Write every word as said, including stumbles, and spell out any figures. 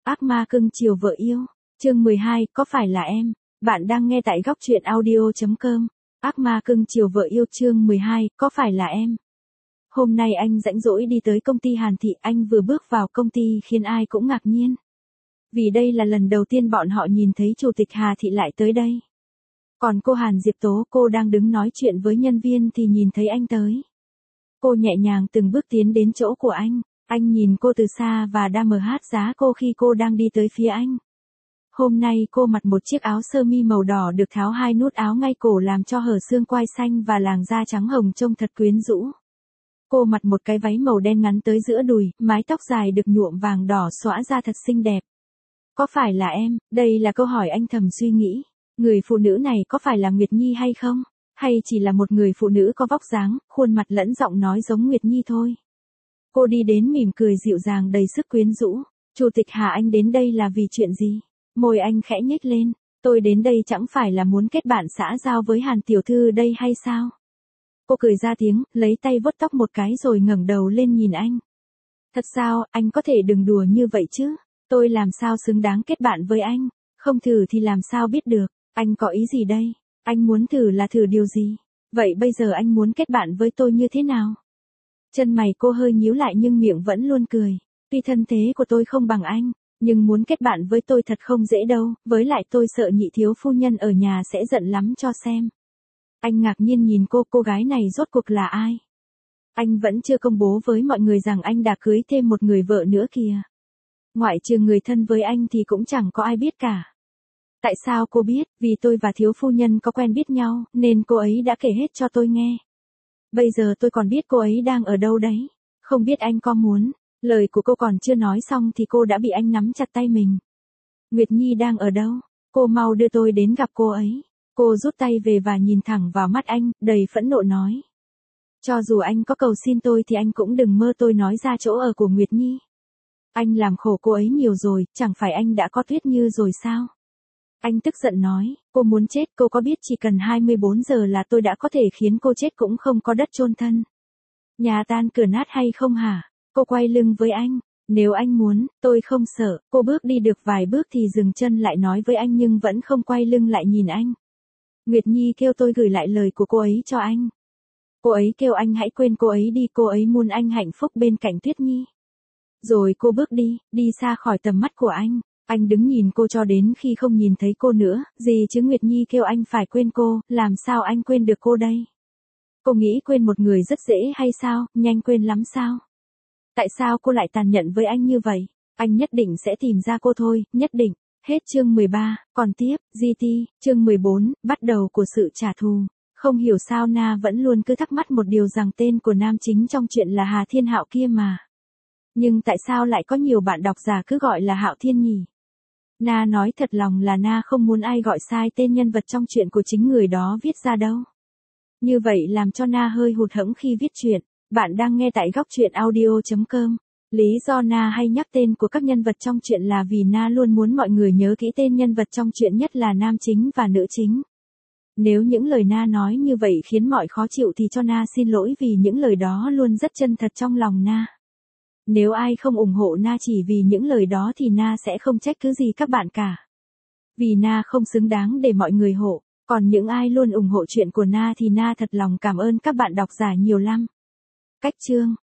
Ác ma cưng chiều vợ yêu. Chương mười hai, có phải là em? Bạn đang nghe tại góc truyện audio chấm com. Ác ma cưng chiều vợ yêu chương mười hai, có phải là em? Hôm nay anh rảnh rỗi đi tới công ty Hàn Thị, anh vừa bước vào công ty khiến ai cũng ngạc nhiên. Vì đây là lần đầu tiên bọn họ nhìn thấy chủ tịch Hà Thị lại tới đây. Còn cô Hàn Diệp Tố, cô đang đứng nói chuyện với nhân viên thì nhìn thấy anh tới. Cô nhẹ nhàng từng bước tiến đến chỗ của anh. Anh nhìn cô từ xa và đã mở hát giá cô khi cô đang đi tới phía anh. Hôm nay cô mặc một chiếc áo sơ mi màu đỏ được tháo hai nút áo ngay cổ làm cho hở xương quai xanh và làn da trắng hồng trông thật quyến rũ. Cô mặc một cái váy màu đen ngắn tới giữa đùi, mái tóc dài được nhuộm vàng đỏ xõa ra thật xinh đẹp. Có phải là em? Đây là câu hỏi anh thầm suy nghĩ. Người phụ nữ này có phải là Nguyệt Nhi hay không? Hay chỉ là một người phụ nữ có vóc dáng, khuôn mặt lẫn giọng nói giống Nguyệt Nhi thôi? Cô đi đến mỉm cười dịu dàng đầy sức quyến rũ. Chủ tịch Hà, anh đến đây là vì chuyện gì? Môi anh khẽ nhếch lên. Tôi đến đây chẳng phải là muốn kết bạn xã giao với Hàn tiểu thư đây hay sao? Cô cười ra tiếng, lấy tay vuốt tóc một cái rồi ngẩng đầu lên nhìn anh. Thật sao, anh có thể đừng đùa như vậy chứ? Tôi làm sao xứng đáng kết bạn với anh? Không thử thì làm sao biết được? Anh có ý gì đây? Anh muốn thử là thử điều gì? Vậy bây giờ anh muốn kết bạn với tôi như thế nào? Chân mày cô hơi nhíu lại nhưng miệng vẫn luôn cười. Tuy thân thế của tôi không bằng anh, nhưng muốn kết bạn với tôi thật không dễ đâu, với lại tôi sợ nhị thiếu phu nhân ở nhà sẽ giận lắm cho xem. Anh ngạc nhiên nhìn cô, cô gái này rốt cuộc là ai? Anh vẫn chưa công bố với mọi người rằng anh đã cưới thêm một người vợ nữa kìa. Ngoại trừ người thân với anh thì cũng chẳng có ai biết cả. Tại sao cô biết? Vì tôi và thiếu phu nhân có quen biết nhau, nên cô ấy đã kể hết cho tôi nghe. Bây giờ tôi còn biết cô ấy đang ở đâu đấy. Không biết anh có muốn. Lời của cô còn chưa nói xong thì cô đã bị anh nắm chặt tay mình. Nguyệt Nhi đang ở đâu? Cô mau đưa tôi đến gặp cô ấy. Cô rút tay về và nhìn thẳng vào mắt anh, đầy phẫn nộ nói. Cho dù anh có cầu xin tôi thì anh cũng đừng mơ tôi nói ra chỗ ở của Nguyệt Nhi. Anh làm khổ cô ấy nhiều rồi, chẳng phải anh đã có Tuyết Như rồi sao? Anh tức giận nói, cô muốn chết, cô có biết chỉ cần hai mươi bốn giờ là tôi đã có thể khiến cô chết cũng không có đất chôn thân. Nhà tan cửa nát hay không hả? Cô quay lưng với anh, nếu anh muốn, tôi không sợ. Cô bước đi được vài bước thì dừng chân lại nói với anh nhưng vẫn không quay lưng lại nhìn anh. Nguyệt Nhi kêu tôi gửi lại lời của cô ấy cho anh. Cô ấy kêu anh hãy quên cô ấy đi, cô ấy muốn anh hạnh phúc bên cạnh Tuyết Nhi. Rồi cô bước đi, đi xa khỏi tầm mắt của anh. Anh đứng nhìn cô cho đến khi không nhìn thấy cô nữa, gì chứ Nguyệt Nhi kêu anh phải quên cô, làm sao anh quên được cô đây? Cô nghĩ quên một người rất dễ hay sao, nhanh quên lắm sao? Tại sao cô lại tàn nhẫn với anh như vậy? Anh nhất định sẽ tìm ra cô thôi, nhất định. Hết chương mười ba, còn tiếp, giê tê, chương mười bốn, bắt đầu của sự trả thù. Không hiểu sao Na vẫn luôn cứ thắc mắc một điều rằng tên của nam chính trong chuyện là Hà Thiên Hạo kia mà. Nhưng tại sao lại có nhiều bạn độc giả cứ gọi là Hạo Thiên nhỉ? Na nói thật lòng là Na không muốn ai gọi sai tên nhân vật trong chuyện của chính người đó viết ra đâu. Như vậy làm cho Na hơi hụt hẫng khi viết chuyện. Bạn đang nghe tại góc truyện audio chấm com. Lý do Na hay nhắc tên của các nhân vật trong chuyện là vì Na luôn muốn mọi người nhớ kỹ tên nhân vật trong chuyện, nhất là nam chính và nữ chính. Nếu những lời Na nói như vậy khiến mọi khó chịu thì cho Na xin lỗi, vì những lời đó luôn rất chân thật trong lòng Na. Nếu ai không ủng hộ Na chỉ vì những lời đó thì Na sẽ không trách cứ gì các bạn cả. Vì Na không xứng đáng để mọi người hộ. Còn những ai luôn ủng hộ chuyện của Na thì Na thật lòng cảm ơn các bạn độc giả nhiều lắm. Cách chương.